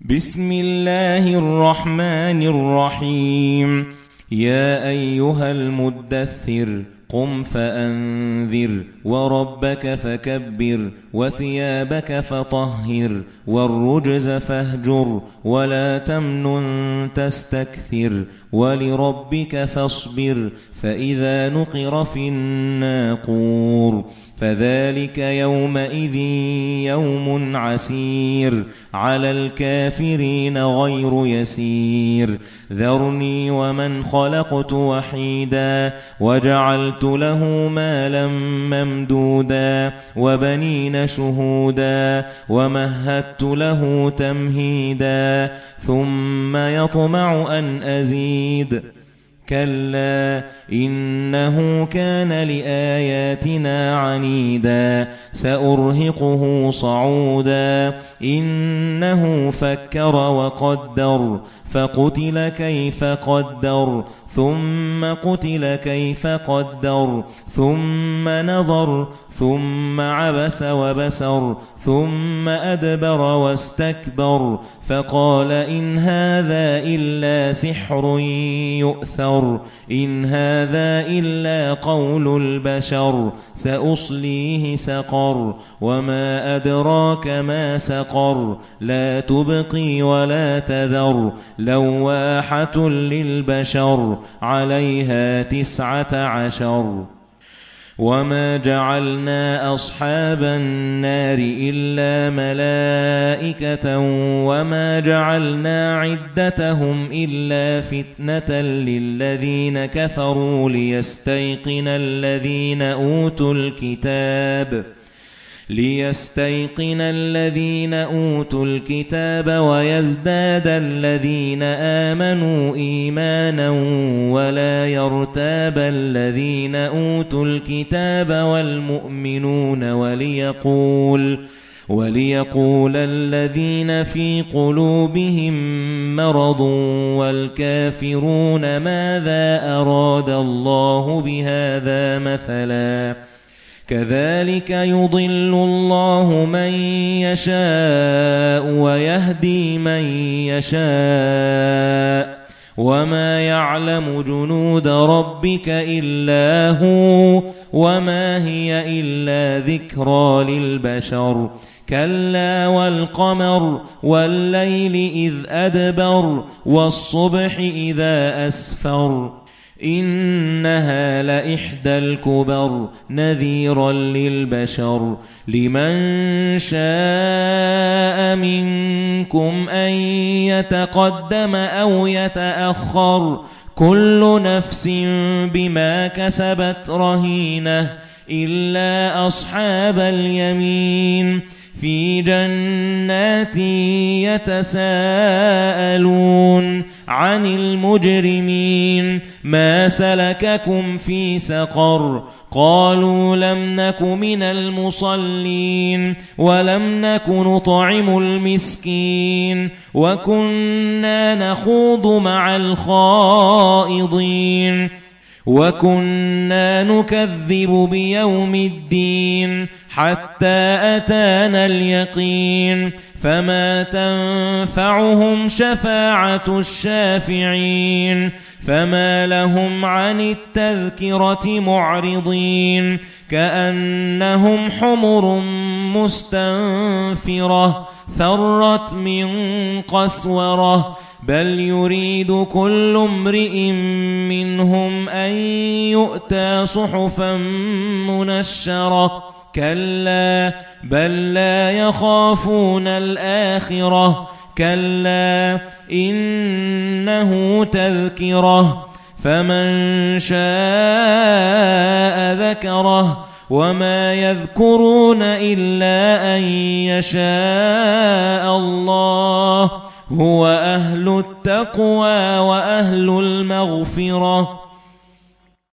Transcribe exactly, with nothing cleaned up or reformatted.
بسم الله الرحمن الرحيم. يا أيها المدثر قم فأنذر وربك فكبر وثيابك فطهر والرجز فاهجر ولا تمنن تستكثر ولربك فاصبر فإذا نقر في الناقور فذلك يومئذ يوم عسير على الكافرين غير يسير ذرني ومن خلقت وحيدا وجعلت له مالا ممدودا وبنين شهودا ومهدت له تمهيدا ثم يطمع أن أزيد كلا إنه كان لآياتنا عنيدا سأرهقه صعودا إنه فكر وقدر فقتل كيف قدر ثم قتل كيف قدر ثم نظر ثم عبس وبسر ثم أدبر واستكبر فقال إن هذا إلا سحر يؤثر إن هذا إلا قول البشر سأصليه سقر وما أدراك ما سقر لا تبقي ولا تذر لواحة للبشر عليها تسعة عشر وما جعلنا أصحاب النار إلا ملائكة وما جعلنا عدتهم إلا فتنة للذين كفروا ليستيقن الذين أوتوا الكتاب ليستيقن الذين أوتوا الكتاب ويزداد الذين آمنوا إيمانا ولا يرتاب الذين أوتوا الكتاب والمؤمنون وليقول وليقول الذين في قلوبهم مرض والكافرون ماذا أراد الله بهذا مثلا كذلك يضل الله من يشاء ويهدي من يشاء وما يعلم جنود ربك إلا هو وما هي إلا ذكرى للبشر كلا والقمر والليل إذ أدبر والصبح إذا أسفر إنها لإحدى الكبر نذيرا للبشر لمن شاء منكم أن يتقدم أو يتأخر كل نفس بما كسبت رهينة إلا أصحاب اليمين في جنات يتساءلون عن المجرمين ما سلككم في سقر قالوا لم نك من المصلين ولم نك نطعم المسكين وكنا نخوض مع الخائضين وكنا نكذب بيوم الدين حتى أتانا اليقين فما تنفعهم شفاعة الشافعين فما لهم عن التذكرة معرضين كأنهم حمر مستنفرة فرت من قسورة بل يريد كل امرئ منهم أن يؤتى صحفا منشرة كلا بل لا يخافون الآخرة كلا إنه تذكرة فمن شاء ذكره وما يذكرون إلا أن يشاء الله هو أهل التقوى وأهل المغفرة